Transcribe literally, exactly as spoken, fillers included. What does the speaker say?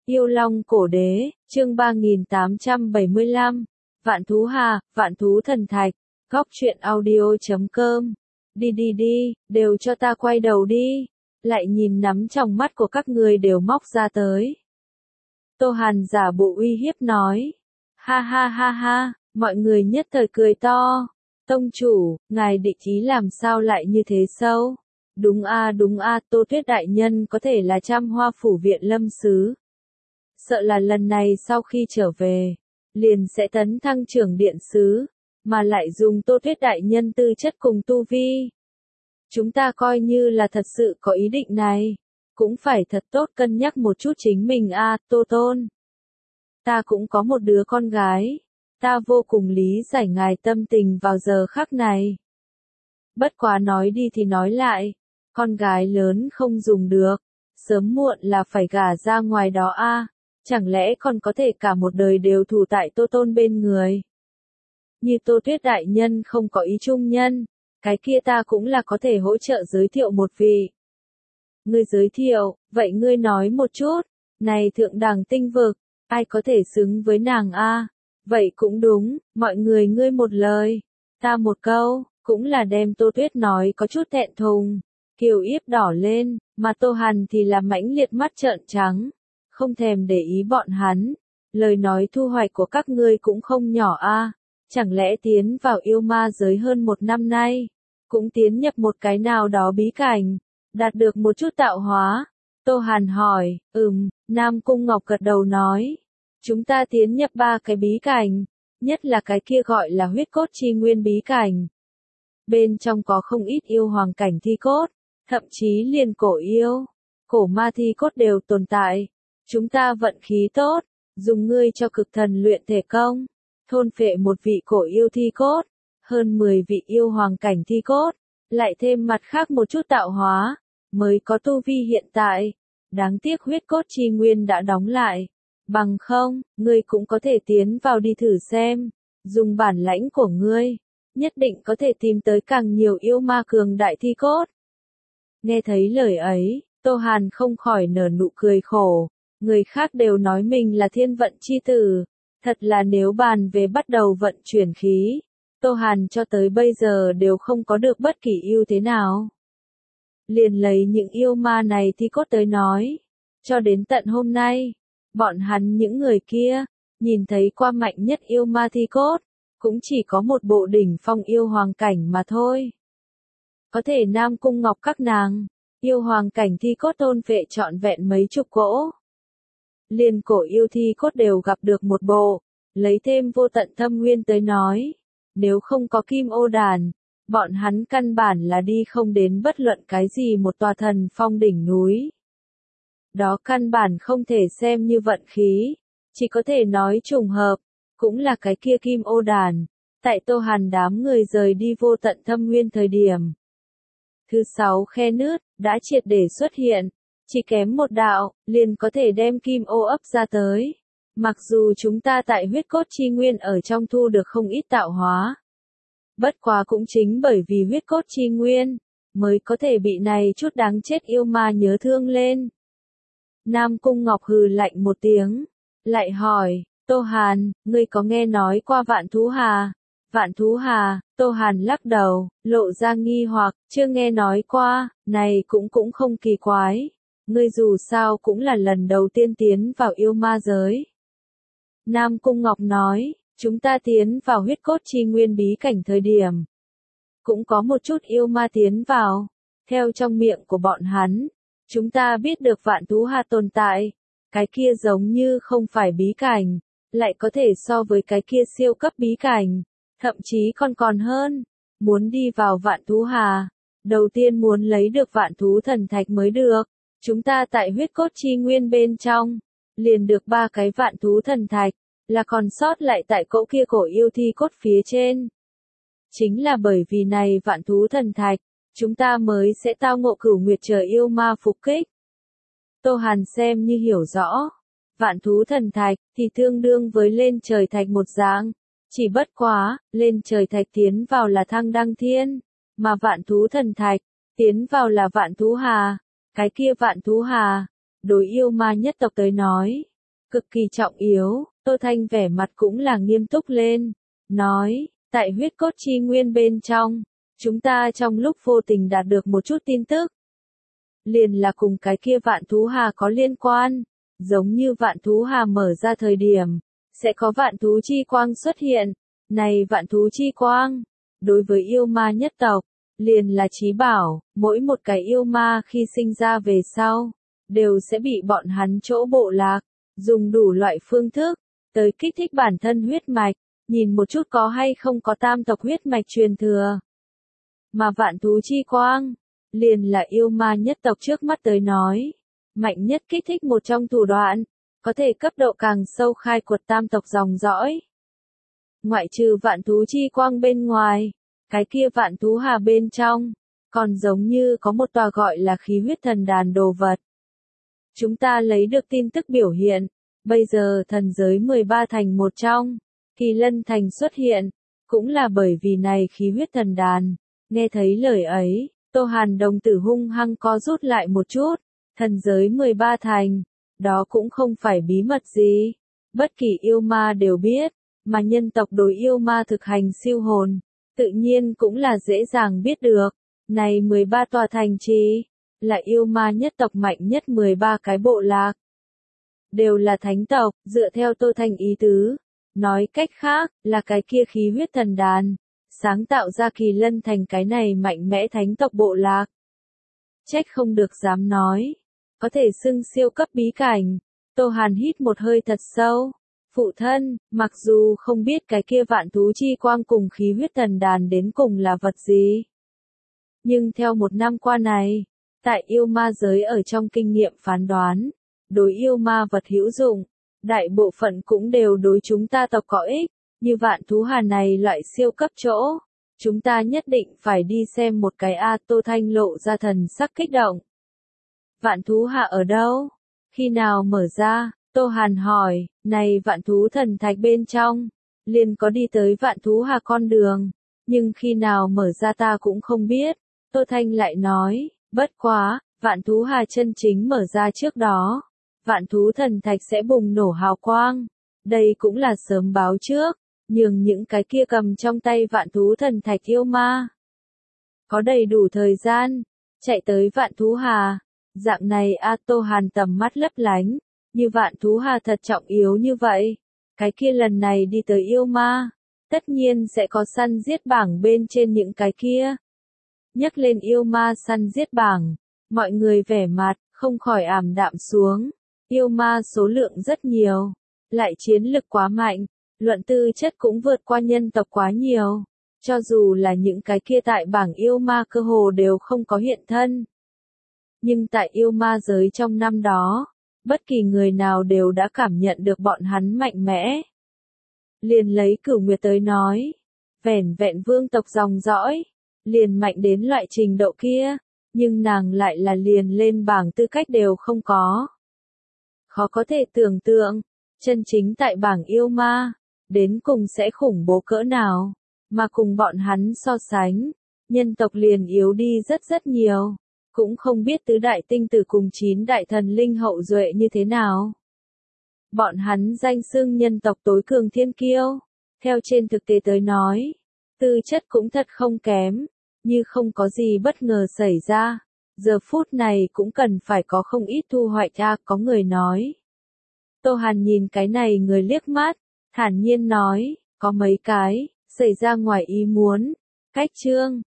Yêu Long Cổ Đế, chương ba nghìn tám trăm bảy mươi lăm, Vạn Thú Hà, Vạn Thú Thần Thạch, góc truyện audio chấm com. Đi đi đi, đều cho ta quay đầu đi, lại nhìn nắm trong mắt của các người đều móc ra tới. Tô Hàn giả bộ uy hiếp nói. Ha ha ha ha, mọi người nhất thời cười to. Tông chủ, ngài định ý làm sao lại như thế sâu? Đúng a đúng a, Tô Tuyết đại nhân có thể là Trăm Hoa phủ viện lâm sứ. Sợ là lần này sau khi trở về, liền sẽ tấn thăng trưởng điện sứ, mà lại dùng Tô Tuyết đại nhân tư chất cùng tu vi. Chúng ta coi như là thật sự có ý định này, cũng phải thật tốt cân nhắc một chút chính mình a, Tô Tôn. Ta cũng có một đứa con gái, ta vô cùng lý giải ngài tâm tình vào giờ khắc này. Bất quá nói đi thì nói lại, con gái lớn không dùng được, sớm muộn là phải gả ra ngoài đó a, chẳng lẽ còn có thể cả một đời đều thủ tại Tô Tôn bên người. Như Tô Tuyết đại nhân không có ý trung nhân, cái kia ta cũng là có thể hỗ trợ giới thiệu một vị. Ngươi giới thiệu, vậy ngươi nói một chút, này thượng đẳng tinh vực, ai có thể xứng với nàng a? Vậy cũng đúng, mọi người ngươi một lời, ta một câu, cũng là đem Tô Tuyết nói có chút thẹn thùng. Kiều Yếp đỏ lên, mà Tô Hàn thì là mãnh liệt mắt trợn trắng, không thèm để ý bọn hắn. Lời nói thu hoạch của các ngươi cũng không nhỏ a, chẳng lẽ tiến vào yêu ma giới hơn một năm nay, cũng tiến nhập một cái nào đó bí cảnh, đạt được một chút tạo hóa. Tô Hàn hỏi, ừm, Nam Cung Ngọc gật đầu nói, chúng ta tiến nhập ba cái bí cảnh, nhất là cái kia gọi là huyết cốt chi nguyên bí cảnh. Bên trong có không ít yêu hoàng cảnh thi cốt, thậm chí liền cổ yêu, cổ ma thi cốt đều tồn tại. Chúng ta vận khí tốt, dùng ngươi cho cực thần luyện thể công, thôn phệ một vị cổ yêu thi cốt, hơn mười vị yêu hoàng cảnh thi cốt, lại thêm mặt khác một chút tạo hóa, mới có tu vi hiện tại. Đáng tiếc huyết cốt chi nguyên đã đóng lại, bằng không, ngươi cũng có thể tiến vào đi thử xem, dùng bản lãnh của ngươi, nhất định có thể tìm tới càng nhiều yêu ma cường đại thi cốt. Nghe thấy lời ấy, Tô Hàn không khỏi nở nụ cười khổ, người khác đều nói mình là thiên vận chi tử, thật là nếu bàn về bắt đầu vận chuyển khí, Tô Hàn cho tới bây giờ đều không có được bất kỳ ưu thế nào. Liền lấy những yêu ma này thi cốt tới nói, cho đến tận hôm nay, bọn hắn những người kia, nhìn thấy qua mạnh nhất yêu ma thi cốt, cũng chỉ có một bộ đỉnh phong yêu hoàng cảnh mà thôi. Có thể Nam Cung Ngọc các nàng, yêu hoàng cảnh thi cốt thôn phệ trọn vẹn mấy chục cỗ. Liền cổ yêu thi cốt đều gặp được một bộ, lấy thêm vô tận thâm nguyên tới nói, nếu không có kim ô đàn, bọn hắn căn bản là đi không đến bất luận cái gì một tòa thần phong đỉnh núi. Đó căn bản không thể xem như vận khí, chỉ có thể nói trùng hợp, cũng là cái kia kim ô đàn, tại Tô Hàn đám người rời đi vô tận thâm nguyên thời điểm. Thứ sáu khe nứt, đã triệt để xuất hiện, chỉ kém một đạo, liền có thể đem kim ô ấp ra tới. Mặc dù chúng ta tại huyết cốt chi nguyên ở trong thu được không ít tạo hóa. Bất quá cũng chính bởi vì huyết cốt chi nguyên, mới có thể bị này chút đáng chết yêu ma nhớ thương lên. Nam Cung Ngọc hừ lạnh một tiếng, lại hỏi, Tô Hàn, ngươi có nghe nói qua Vạn Thú Hà? Vạn Thú Hà, Tô Hàn lắc đầu, lộ ra nghi hoặc, chưa nghe nói qua, này cũng cũng không kỳ quái, ngươi dù sao cũng là lần đầu tiên tiến vào yêu ma giới. Nam Cung Ngọc nói, chúng ta tiến vào huyết cốt chi nguyên bí cảnh thời điểm, cũng có một chút yêu ma tiến vào, theo trong miệng của bọn hắn, chúng ta biết được Vạn Thú Hà tồn tại, cái kia giống như không phải bí cảnh, lại có thể so với cái kia siêu cấp bí cảnh. Thậm chí còn còn hơn, muốn đi vào Vạn Thú Hà, đầu tiên muốn lấy được Vạn Thú Thần Thạch mới được. Chúng ta tại huyết cốt chi nguyên bên trong, liền được ba cái Vạn Thú Thần Thạch, là còn sót lại tại cỗ kia cổ yêu thi cốt phía trên. Chính là bởi vì này Vạn Thú Thần Thạch, chúng ta mới sẽ tao ngộ cửu nguyệt trời yêu ma phục kích. Tô Hàn xem như hiểu rõ, Vạn Thú Thần Thạch thì tương đương với lên trời thạch một dạng. Chỉ bất quá, lên trời thạch tiến vào là thăng đăng thiên, mà Vạn Thú Thần Thạch, tiến vào là Vạn Thú Hà. Cái kia Vạn Thú Hà, đối yêu ma nhất tộc tới nói, Cực kỳ trọng yếu, Tô Thanh vẻ mặt cũng là nghiêm túc lên, nói, tại huyết cốt chi nguyên bên trong, chúng ta trong lúc vô tình đạt được một chút tin tức. Liền là cùng cái kia vạn thú hà có liên quan, giống như vạn thú hà mở ra thời điểm, sẽ có vạn thú chi quang xuất hiện, này vạn thú chi quang, đối với yêu ma nhất tộc, liền là chí bảo, mỗi một cái yêu ma khi sinh ra về sau, đều sẽ bị bọn hắn chỗ bộ lạc, dùng đủ loại phương thức, tới kích thích bản thân huyết mạch, nhìn một chút có hay không có tam tộc huyết mạch truyền thừa. Mà vạn thú chi quang, liền là yêu ma nhất tộc trước mắt tới nói, mạnh nhất kích thích một trong thủ đoạn, có thể cấp độ càng sâu khai quật tam tộc dòng dõi. Ngoại trừ vạn thú chi quang bên ngoài, cái kia vạn thú hà bên trong, còn giống như có một tòa gọi là khí huyết thần đàn đồ vật. Chúng ta lấy được tin tức biểu hiện, bây giờ thần giới mười ba thành một trong, Kỳ Lân thành xuất hiện, cũng là bởi vì này khí huyết thần đàn. Nghe thấy lời ấy, Tô Hàn đồng tử hung hăng co rút lại một chút, thần giới mười ba thành, đó cũng không phải bí mật gì, bất kỳ yêu ma đều biết, mà nhân tộc đối yêu ma thực hành siêu hồn, tự nhiên cũng là dễ dàng biết được, này mười ba tòa thành trì, là yêu ma nhất tộc mạnh nhất mười ba cái bộ lạc. Đều là thánh tộc, dựa theo Tô Thanh ý tứ, nói cách khác, là cái kia khí huyết thần đàn, sáng tạo ra Kỳ Lân thành cái này mạnh mẽ thánh tộc bộ lạc. Trách không được dám nói, có thể xưng siêu cấp bí cảnh. Tô Hàn hít một hơi thật sâu. Phụ thân, mặc dù không biết cái kia vạn thú chi quang cùng khí huyết thần đàn đến cùng là vật gì. Nhưng theo một năm qua này, tại yêu ma giới ở trong kinh nghiệm phán đoán, đối yêu ma vật hữu dụng, đại bộ phận cũng đều đối chúng ta tộc có ích, như vạn thú hà này loại siêu cấp chỗ. Chúng ta nhất định phải đi xem một cái A. Tô Thanh lộ ra thần sắc kích động. Vạn thú hà ở đâu? Khi nào mở ra? Tô Hàn hỏi, này vạn thú thần thạch bên trong, liền có đi tới vạn thú hà con đường, nhưng khi nào mở ra ta cũng không biết. Tô Thanh lại nói, bất quá, vạn thú hà chân chính mở ra trước đó, vạn thú thần thạch sẽ bùng nổ hào quang, đây cũng là sớm báo trước, nhường những cái kia cầm trong tay vạn thú thần thạch yêu ma. Có đầy đủ thời gian, chạy tới vạn thú hà, dạng này A. Tô Hàn tầm mắt lấp lánh. Như vạn thú hà thật trọng yếu như vậy, cái kia lần này đi tới yêu ma, tất nhiên sẽ có săn giết bảng bên trên những cái kia. Nhắc lên yêu ma săn giết bảng, mọi người vẻ mặt, không khỏi ảm đạm xuống. Yêu ma số lượng rất nhiều, lại chiến lực quá mạnh, luận tư chất cũng vượt qua nhân tộc quá nhiều. Cho dù là những cái kia tại bảng yêu ma cơ hồ đều không có hiện thân. Nhưng tại yêu ma giới trong năm đó, bất kỳ người nào đều đã cảm nhận được bọn hắn mạnh mẽ. Liền lấy Cửu Nguyệt tới nói, vẻn vẹn vương tộc dòng dõi, liền mạnh đến loại trình độ kia, nhưng nàng lại là liền lên bảng tư cách đều không có. Khó có thể tưởng tượng, chân chính tại bảng yêu ma, đến cùng sẽ khủng bố cỡ nào, mà cùng bọn hắn so sánh, nhân tộc liền yếu đi rất rất nhiều. Cũng không biết tứ đại tinh tử cùng chín đại thần linh hậu duệ như thế nào. Bọn hắn danh xưng nhân tộc tối cường thiên kiêu, theo trên thực tế tới nói, tư chất cũng thật không kém, như không có gì bất ngờ xảy ra, giờ phút này cũng cần phải có không ít thu hoạch ra, có người nói. Tô Hàn nhìn cái này người liếc mắt, thản nhiên nói, có mấy cái, xảy ra ngoài ý muốn, cách chương.